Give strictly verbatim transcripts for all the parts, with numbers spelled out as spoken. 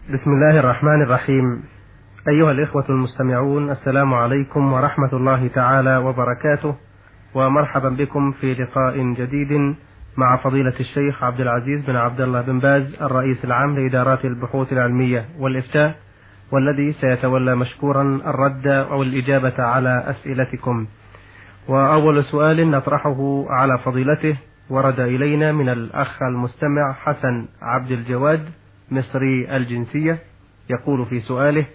بسم الله الرحمن الرحيم. أيها الإخوة المستمعون، السلام عليكم ورحمة الله تعالى وبركاته، ومرحبا بكم في لقاء جديد مع فضيلة الشيخ عبد العزيز بن عبد الله بن باز، الرئيس العام لإدارات البحوث العلمية والإفتاء، والذي سيتولى مشكورا الرد أو الإجابة على أسئلتكم. وأول سؤال نطرحه على فضيلته ورد إلينا من الأخ المستمع حسن عبد الجواد مصري الجنسية، يقول في سؤاله: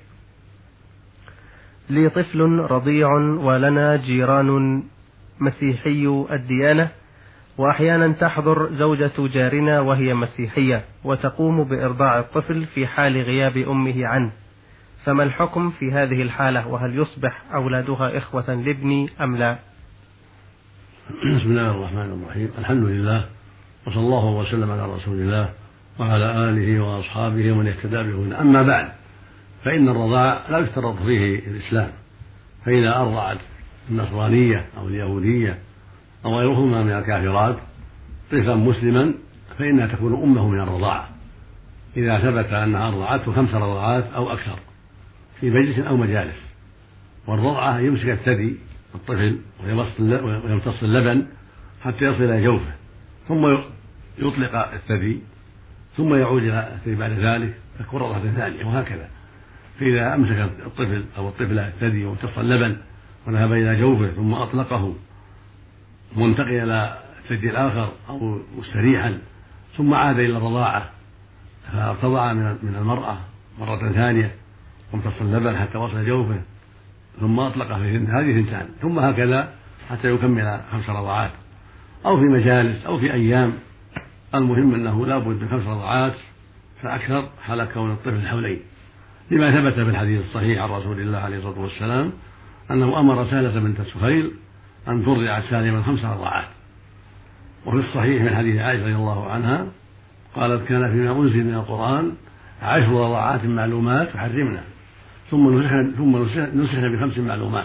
لي طفل رضيع ولنا جيران مسيحي الديانة، وأحيانا تحضر زوجة جارنا وهي مسيحية وتقوم بإرضاع الطفل في حال غياب أمه عنه، فما الحكم في هذه الحالة؟ وهل يصبح أولادها إخوة لابني أم لا؟ بسم الله الرحمن الرحيم. الحمد لله، وصلى الله وسلم على رسول الله وعلى آله وأصحابه ومن اهتدى بهداه. أما بعد، فإن الرضاع لا يشترط فيه الإسلام، فإذا أرضعت النصرانية أو اليهودية أو غيرهما من الكافرات طفلا مسلما فإنها تكون أمه من الرضاعة، إذا ثبت أنها أرضعته خمس رضعات أو أكثر في مجلس أو مجالس. والرضعة يمسك الثدي الطفل ويمتص اللبن حتى يصل إلى جوفه، ثم يطلق الثدي، ثم يعود إلى الثدي بعد ذلك تكون رضعة ثانية، وهكذا. فإذا أمسك الطفل أو الطفلة الثدي وامتص اللبن وذهب إلى جوفه ثم أطلقه منتقل إلى الثدي الآخر أو مستريحا، ثم عاد إلى الرضاعة فارتضع من المرأة مرة ثانية وامتص اللبن حتى وصل جوفه، ثم أطلقه في هذه ثنتان، ثم هكذا حتى يكمل خمس رضعات، أو في مجالس أو في أيام. المهم أنه لا بد من خمس رضعات فأكثر حال كون الطفل حولين، لما ثبت في الحديث الصحيح عن رسول الله عليه الصلاة والسلام أنه أمر سهلة بنت سهيل أن ترضع سالما خمس رضعات. وفي الصحيح من حديث عائشة رضي الله عنها قالت: كان فيما أنزل من القرآن عشر رضعات معلومات وحرمنا، ثم نسخنا ثم نسخنا بخمس معلومات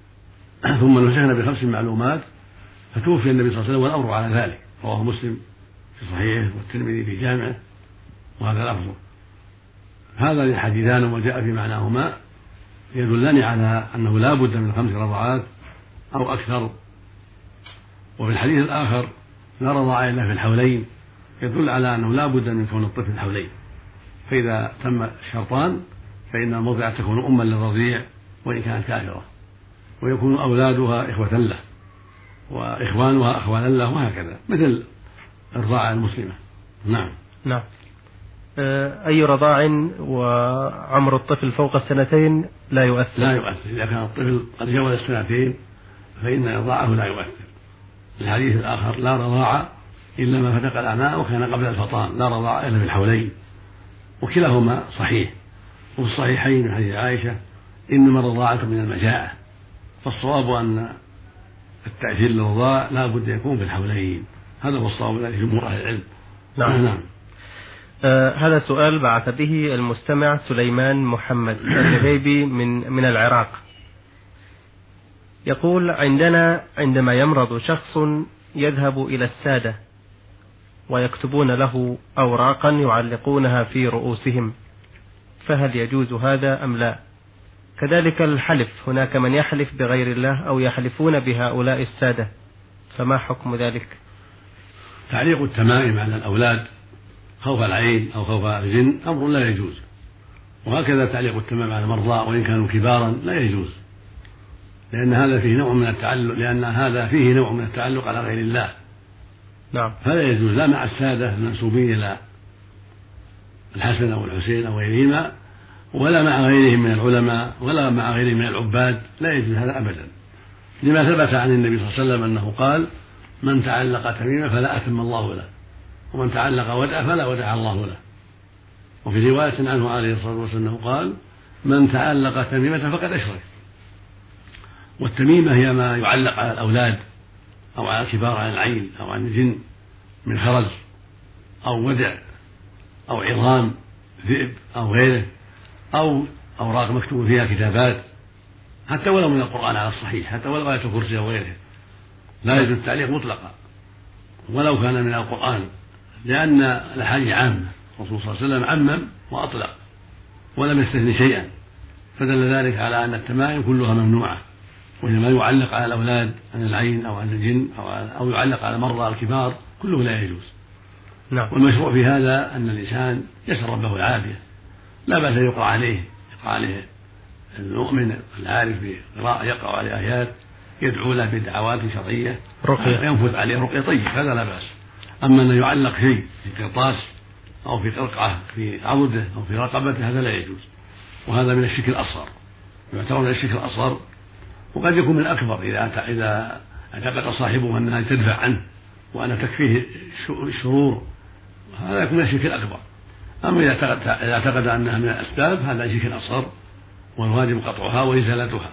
ثم نسخنا بخمس معلومات فتوفي النبي صلى الله عليه وسلم والأمر على ذلك. رواه مسلم في صحيحه والترمذي في جامعه، وهذا لفظه. هذا الحديثان وجاء في معناهما يدلان على أنه لا بد من خمس رضعات أو أكثر. وفي الحديث الآخر: لا رضاع إلا في الحولين، يدل على أنه لا بد من كون الطفل الحولين. فإذا تم الشرطان فإن المرضعة تكون أما للرضيع وإن كانت كافرة، ويكون أولادها إخوة له وإخوانها أخوانا له، وهكذا مثل الرضاعة المسلمة. نعم. نعم. أي رضاع وعمر الطفل فوق السنتين لا يؤثر؟ لا يؤثر. إذا كان الطفل قد جاوز السنتين فإن رضاعه لا يؤثر. الحديث الآخر: لا رضاعة إلا ما فتق الأعناق وكان قبل الفطام، لا رضاعة إلا في الحولين. وكلاهما صحيح. وفي الصحيحين من حديث عائشة: إنما الرضاعة من المجاعة. فالصواب أن التأثير للرضاع لا بد يكون في الحولين، هذا هو الصواب الذي جمهور أهل العلم. نعم. نعم. آه هذا سؤال بعث به المستمع سليمان محمد الغيبي من من العراق، يقول: عندنا عندما يمرض شخص يذهب إلى السادة ويكتبون له أوراقا يعلقونها في رؤوسهم، فهل يجوز هذا أم لا؟ كذلك الحلف، هناك من يحلف بغير الله أو يحلفون بهؤلاء السادة، فما حكم ذلك؟ تعليق التمائم على الأولاد خوف العين أو خوف الجن أمر لا يجوز، وهكذا تعليق التمائم على المرضى وإن كانوا كبارا لا يجوز، لأن هذا فيه نوع من التعلق لأن هذا فيه نوع من التعلق على غير الله. نعم. فلا يجوز لا مع السادة المنسوبين إلى الحسن أو الحسين أو غيرهما، ولا مع غيرهم من العلماء، ولا مع غيرهم من العباد، لا يجوز هذا أبدا، لما ثبت عن النبي صلى الله عليه وسلم أنه قال: من تعلق تميمة فلا أتم الله له، ومن تعلق ودع فلا ودع الله له. وفي رواية عنه عليه الصلاة والسلام قال: من تعلق تميمة فقد أشرك. والتميمة هي ما يعلق على الأولاد أو على الكبار عن العين أو عن الجن من خرز أو ودع أو عظام ذئب أو غيره، أو أوراق مكتوب فيها كتابات، حتى ولو من القرآن على الصحيح، حتى ولو آية الكرسي أو غيره، لا يجوز التعليق مطلقا ولو كان من القرآن، لأن الأحاديث عامة، الرسول صلى الله عليه وسلم عمم وأطلق، ولم يستثن شيئا، فدل ذلك على أن التمائم كلها ممنوعة، وإنما يعلق على الأولاد عن العين أو عن الجن أو يعلق على المرضى الكبار كله لا يجوز. نعم. والمشروع في هذا أن الإنسان يسأل ربه العافية، لا بأس يقرأ عليه يقرأ عليه المؤمن العارف بقراءة يقرأ عليه آيات يدعو له بدعوات شرعية رقية ينفذ عليه رقية طيب، هذا لا بأس. أما أن يعلق شيء في قرطاس أو في قرقعة في عضده أو في رقبته هذا لا يجوز، وهذا من الشرك الأصغر، يعتبر من الشرك الأصغر، وقد يكون من الأكبر إذا إذا اعتقد صاحبه أنها تدفع عنه وأن تكفيه الشرور، هذا يكون من الشرك الأكبر. أما إذا اعتقد, إذا اعتقد أنها من الأسباب هذا شرك أصغر، والواجب قطعها وإزالتها.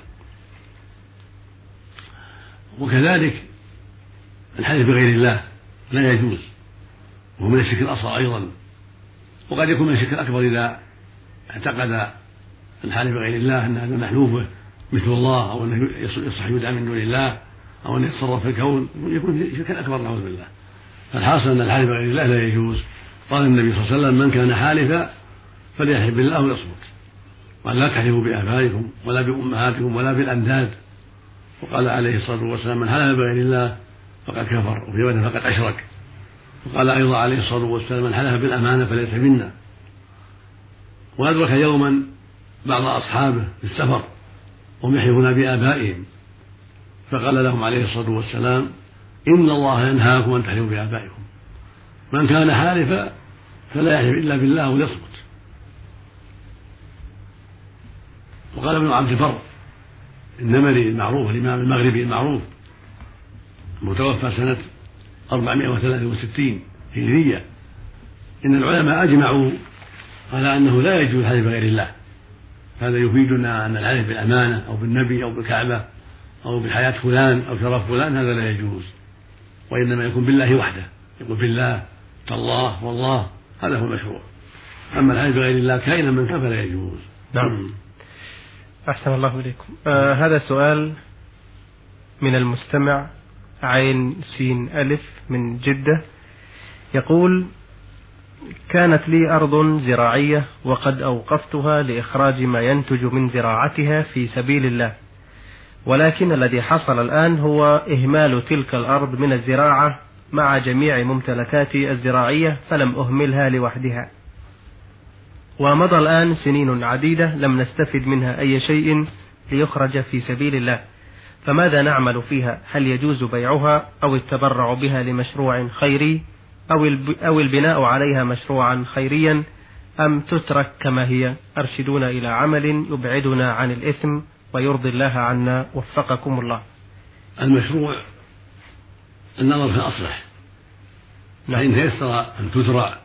وكذلك الحلف بغير الله لا يجوز، وهو من الشرك الأصغر أيضا، وقد يكون من الشرك الأكبر إذا اعتقد الحلف بغير الله أن هذا محلوفه مثل الله، أو أنه يصح يدعى من دون الله، أو أنه يتصرف في الكون، يكون شركا أكبر نعوذ بالله. فالحاصل أن الحلف بغير الله لا يجوز. قال النبي صلى الله عليه وسلم: من كان حالفا فليحلف بالله ويصمت، وأن لا تحلفوا بآبائكم ولا بأمهاتكم ولا بالأنداد. وقال عليه الصلاة والسلام: من حلف بغير الله فقد كفر، وفي رواية فقد أشرك. وقال أيضا عليه الصلاة والسلام: من حلف بالأمانة فليس منا. وأدرك يوما بعض أصحابه في السفر وهم يحلفون بآبائهم، فقال لهم عليه الصلاة والسلام: إن الله ينهاكم أن تحلفوا بآبائكم، من كان حالفا فلا يحلف إلا بالله وليصمت. وقال ابن عبد البر النمري المعروف الإمام المغربي المعروف متوفى سنة أربعمائة وثلاثة وستين هجرية: إن العلماء أجمعوا على أنه لا يجوز الحلف بغير الله. هذا يفيدنا أن الحلف بالأمانة أو بالنبي أو بالكعبة أو بحياة فلان أو شرف فلان هذا لا يجوز، وإنما يكون بالله وحده، يقول بالله تالله والله، هذا هو المشروع. أما الحلف بغير الله كائنا من كان فلا يجوز. نعم. أحسن الله إليكم. آه هذا سؤال من المستمع عين سين ألف من جدة، يقول: كانت لي أرض زراعية وقد أوقفتها لإخراج ما ينتج من زراعتها في سبيل الله، ولكن الذي حصل الآن هو إهمال تلك الأرض من الزراعة مع جميع ممتلكاتي الزراعية، فلم أهملها لوحدها، ومضى الآن سنين عديدة لم نستفد منها أي شيء ليخرج في سبيل الله، فماذا نعمل فيها؟ هل يجوز بيعها أو التبرع بها لمشروع خيري أو البناء عليها مشروعا خيريا، أم تترك كما هي؟ أرشدونا إلى عمل يبعدنا عن الإثم ويرضي الله عنا، وفقكم الله. المشروع النظر في الأصلح، فإن تيسر أن تزرع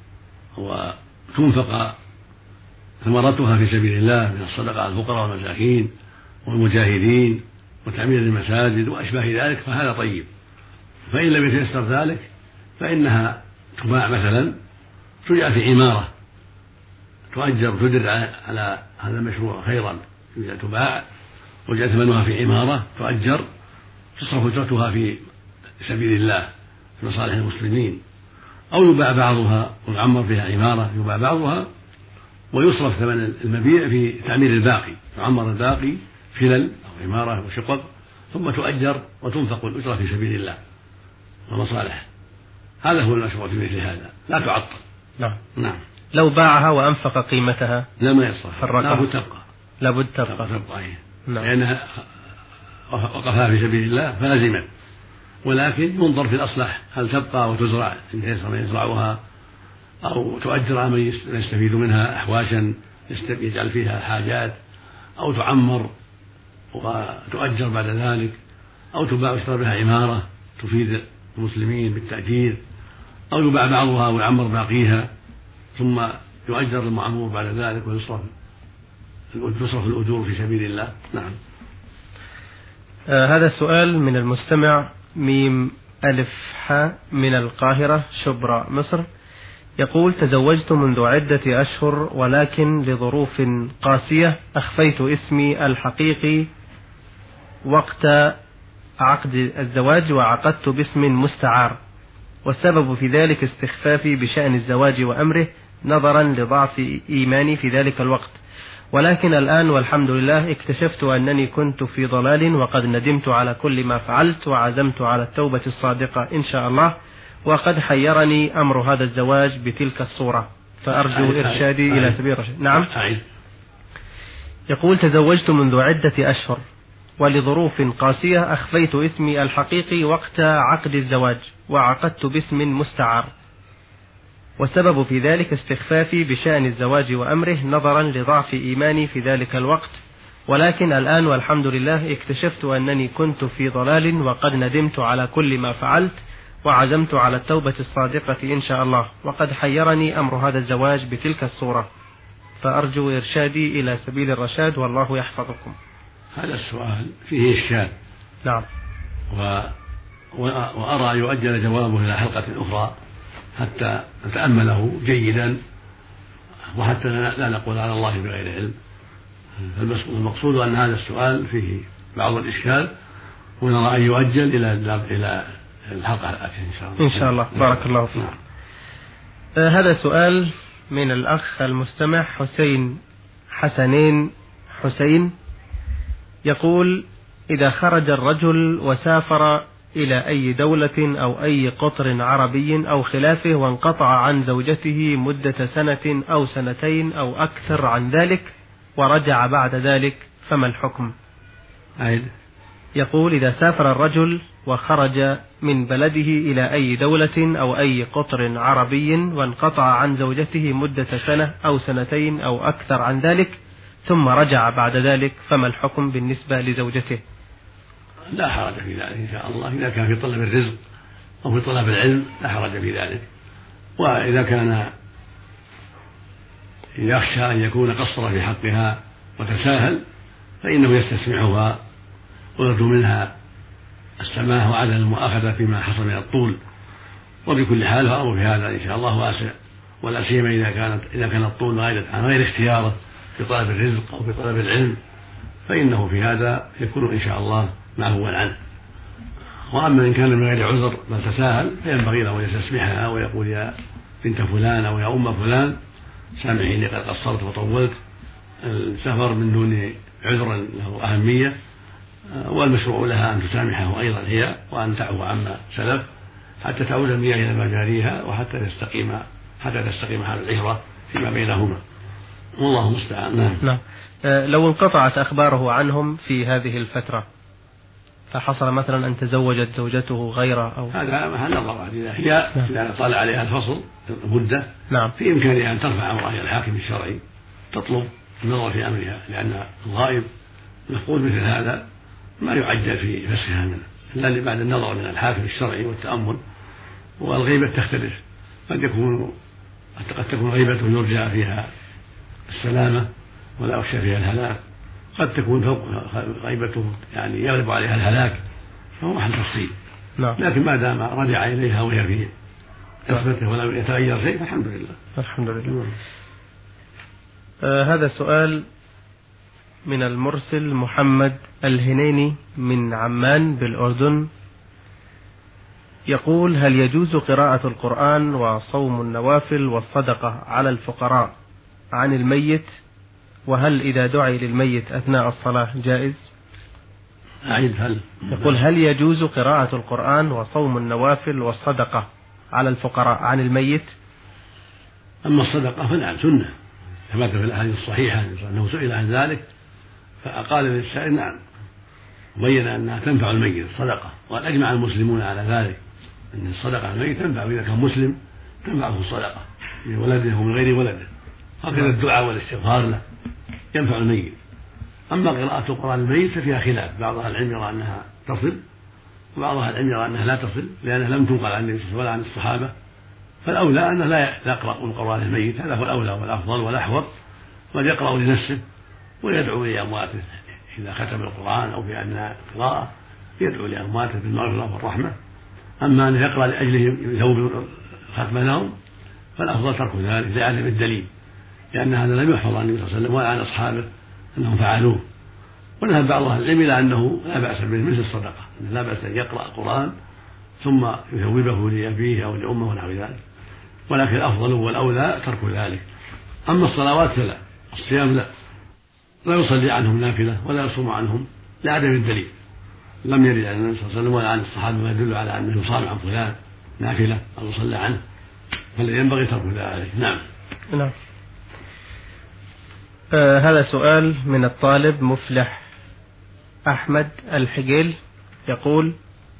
وتنفق ثمرتها في سبيل الله من الصدقة على الفقراء والمساكين والمجاهدين وتعمير المساجد وأشباه ذلك فهذا طيب. فإن لم يتيسر ذلك فإنها تباع، مثلا تجعل في عمارة تؤجر تدر على هذا المشروع خيرا، تباع وجعل ثمنها في عمارة تؤجر تصرف أجرتها في سبيل الله في مصالح المسلمين، أو يباع بعضها ويعمر فيها عمارة، يباع بعضها ويصرف ثمن المبيع في تعمير الباقي، يعمر الباقي فلل أو عمارة وشقق، ثم تؤجر وتنفق الأجرة في سبيل الله ومصالح. هذا هو المشروع في مثل هذا، لا تعطل. نعم. نعم. لو باعها وأنفق قيمتها لا ما يصرف، لابد تبقى، لابد تبقى, تبقى. نعم. لأنها وقفها في سبيل الله فلازمت، ولكن ينظر في الأصلح هل تبقى وتزرع إن تيسر من يزرعها، أو تؤجر من يستفيد منها أحواشا يجعل فيها حاجات، أو تعمر وتؤجر بعد ذلك، أو تباع ويشترى بها عمارة تفيد المسلمين بالتأجير، أو يباع بعضها ويعمر باقيها ثم يؤجر المعمور بعد ذلك ويصرف تصرف الأجور في سبيل الله. نعم. آه هذا السؤال من المستمع ميم ألف ح من القاهرة شبرا مصر، يقول: تزوجت منذ عدة أشهر، ولكن لظروف قاسية أخفيت اسمي الحقيقي وقت عقد الزواج وعقدت باسم مستعار، والسبب في ذلك استخفافي بشأن الزواج وأمره نظرا لضعف إيماني في ذلك الوقت، ولكن الآن والحمد لله اكتشفت أنني كنت في ضلال، وقد ندمت على كل ما فعلت وعزمت على التوبة الصادقة إن شاء الله، وقد حيرني أمر هذا الزواج بتلك الصورة، فأرجو إرشادي إلى سبيل الرشاد. نعم. يقول: تزوجت منذ عدة أشهر، ولظروف قاسية أخفيت اسمي الحقيقي وقت عقد الزواج، وعقدت باسم مستعار، والسبب في ذلك استخفافي بشأن الزواج وأمره نظرا لضعف إيماني في ذلك الوقت، ولكن الآن والحمد لله اكتشفت أنني كنت في ضلال، وقد ندمت على كل ما فعلت وعزمت على التوبة الصادقة إن شاء الله، وقد حيرني أمر هذا الزواج بتلك الصورة، فأرجو إرشادي إلى سبيل الرشاد، والله يحفظكم. هذا السؤال فيه إشكال. نعم. و... وأرى يؤجل جوابه إلى حلقة أخرى حتى نتأمله جيدا، وحتى لا نقول على الله بغير علم. المقصود أن هذا السؤال فيه بعض الإشكال، ونرى أن يؤجل إلى إلى الحلقة الآتية إن شاء الله. إن شاء الله. بارك الله فيك. نعم. آه هذا سؤال من الأخ المستمع حسين حسنين حسين، يقول: إذا خرج الرجل وسافر إلى أي دولة أو أي قطر عربي أو خلافه، وانقطع عن زوجته مدة سنة أو سنتين أو أكثر عن ذلك، ورجع بعد ذلك، فما الحكم؟ عيد. يقول: إذا سافر الرجل وخرج من بلده إلى أي دولة أو أي قطر عربي، وانقطع عن زوجته مدة سنة أو سنتين أو أكثر عن ذلك، ثم رجع بعد ذلك، فما الحكم بالنسبة لزوجته؟ لا حرج في ذلك إن شاء الله، إذا كان في طلب الرزق أو في طلب العلم لا حرج في ذلك. وإذا كان يخشى أن يكون قصر في حقها وتساهل، فإنه يستسمعها ويرجو منها السماح وعدم المؤاخذة فيما حصل من الطول. وبكل حال فأمر في هذا إن شاء الله واسع، ولا سيما إذا كانت إذا كان الطول عن غير اختياره في طلب الرزق أو في طلب العلم، فإنه في هذا يكون إن شاء الله معفوا عنه. وأما إن كان من غير عذر بل تساهل، فينبغي له أن يستسمحها ويقول: يا بنت فلان أو يا أم فلان سامحيني قد قصرت وطولت، السفر من دون عذر له أهمية، والمشروع لها أن تسامحه أيضا هي، وأن تعفو عما سلف حتى تعود المياه إلى مجاريها، وحتى تستقيم حتى تستقيم حال العشرة فيما بينهما، والله المستعان. نعم. نعم. لو انقطعت أخباره عنهم في هذه الفترة، فحصل مثلا أن تزوجت زوجته غيره أو هذا محل نظر، إذا هي إذا طال عليها الفصل مدة، نعم، في إمكانها أن ترفع أمرها إلى الحاكم الشرعي تطلب النظر في أمرها، لأن الغائب مفقود مثل هذا ما يعجل في فسخها منه إلا بعد النظر من الحاكم الشرعي والتأمل. والغيبة تختلف، قد يكون قد تكون غيبة يرجى فيها السلامة ولا يخشى فيها الهلاك، قد تكون فوق غيبته يعني يغلب عليها الهلاك، فهو محل تفصيل. نعم. لكن ما دام رجع إليها وهي في عصمته ولم يتغير شيء فالحمد لله. الحمد لله. آه هذا سؤال من المرسل محمد الهنيني من عمان بالأردن، يقول: هل يجوز قراءة القرآن وصوم النوافل والصدقة على الفقراء عن الميت؟ وهل إذا دعي للميت أثناء الصلاة جائز؟ أعيد. هل يقول: هل يجوز قراءة القرآن وصوم النوافل والصدقة على الفقراء عن الميت؟ أما الصدقة فنعم، سنة ثبت في الأحاديث الصحيحة أنه سئل عن ذلك فقال للسائل نعم، وبين أنها تنفع الميت الصدقة، وقد أجمع المسلمون على ذلك أن الصدقة على الميت تنفع، إذا كان مسلم تنفعه الصدقة من ولده ومن غير ولده، هكذا الدعاء والاستغفار له ينفع الميت. أما قراءة القرآن الميت ففيها خلاف، بعض أهل العلم يرى أنها تصل، وبعض أهل العلم يرى أنها لا تصل، لأنها لم تنقل عن النبي صلى الله عليه وسلم ولا عن الصحابة، فالأولى أنه لا يقرأ القرآن الميت، هذا هو الأولى والأفضل والأحوط، بل يقرأ لنفسه ويدعو لأمواته إذا ختم القرآن أو في أثناء القراءة يدعو لأمواته بالمغفرة والرحمة. أما أن يقرأ لأجلهم يثوب ختم لهم فالأفضل ترك ذلك لعدم الدليل، لأن هذا لم يحفظ عن النبي صلى الله عليه وسلم ولا عن أصحابه أنهم فعلوه. وذهب بعض أهل العلم إلى أنه لا بأس به مثل الصدقة، لا بأس أن يقرأ القرآن ثم يثوبه لأبيه أو لأمه ونحو ذلك. ولكن الأفضل والأولى ترك ذلك. أما الصلوات فلا، الصيام لا، لا يصلي عنهم نافلة ولا يصوم عنهم لعدم الدليل، لم يرد عن النبي صلى الله عليه وسلم ولا عن الصحابة ما يدل على أنه يصام عن فلان نافلة أو يصلى عنه، فالذي ينبغي ترك ذلك. نعم. نعم. آه هذا سؤال من الطالب مفلح أحمد الحجيل، يقول: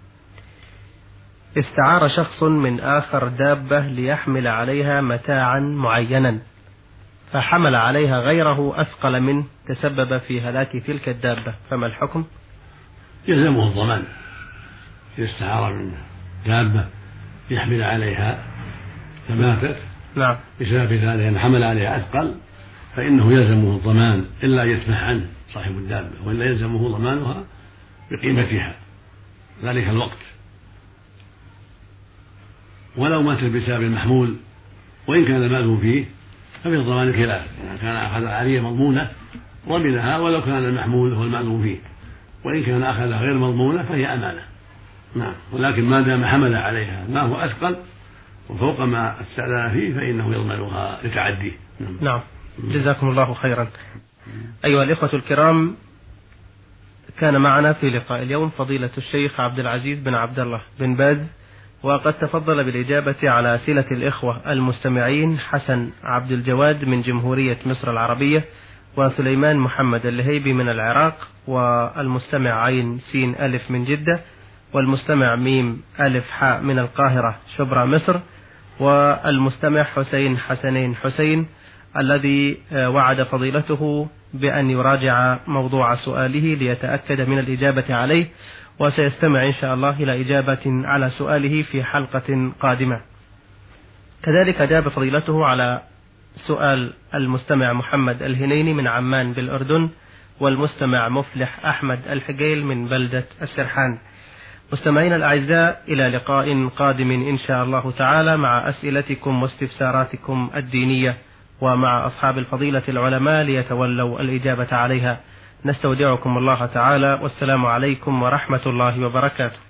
استعار شخص من آخر دابة ليحمل عليها متاعا معينا، فحمل عليها غيره أثقل منه تسبب في هلاك تلك الدابة، فما الحكم؟ يلزمه الضمان. إذا استعار من دابة يحمل عليها فماتت نعم بسبب ذلك أن حمل عليها أثقل فإنه يلزمه الضمان إلا يسمح عنه صاحب الدابة، وإلا يلزمه ضمانها بقيمتها ذلك الوقت. ولو مات بسبب المحمول وإن كان المال فيه ففي الضمان خلاف، يعني كان أخذ عارية مضمونة ضمنها ولو كان المحمول هو المال فيه، وإن كان أخذها غير مضمونة فهي أمانة. نعم. ولكن ما دام حمل عليها ما هو أثقل وفوق ما استأذن فيه فإنه يضمنها لتعديه. نعم. نعم. جزاكم الله خيرا. أيها الإخوة الكرام، كان معنا في لقاء اليوم فضيلة الشيخ عبد العزيز بن عبد الله بن باز، وقد تفضل بالإجابة على أسئلة الإخوة المستمعين حسن عبد الجواد من جمهورية مصر العربية، وسليمان محمد اللهيبي من العراق، والمستمع عين سين ألف من جدة، والمستمع ميم ألف حاء من القاهرة شبرا مصر، والمستمع حسين حسنين حسين الذي وعد فضيلته بأن يراجع موضوع سؤاله ليتأكد من الإجابة عليه، وسيستمع إن شاء الله إلى إجابة على سؤاله في حلقة قادمة. كذلك أجاب فضيلته على سؤال المستمع محمد الهنيني من عمان بالأردن، والمستمع مفلح أحمد الحجيل من بلدة السرحان. مستمعين الأعزاء، إلى لقاء قادم إن شاء الله تعالى مع أسئلتكم واستفساراتكم الدينية، ومع أصحاب الفضيلة العلماء ليتولوا الإجابة عليها. نستودعكم الله تعالى، والسلام عليكم ورحمة الله وبركاته.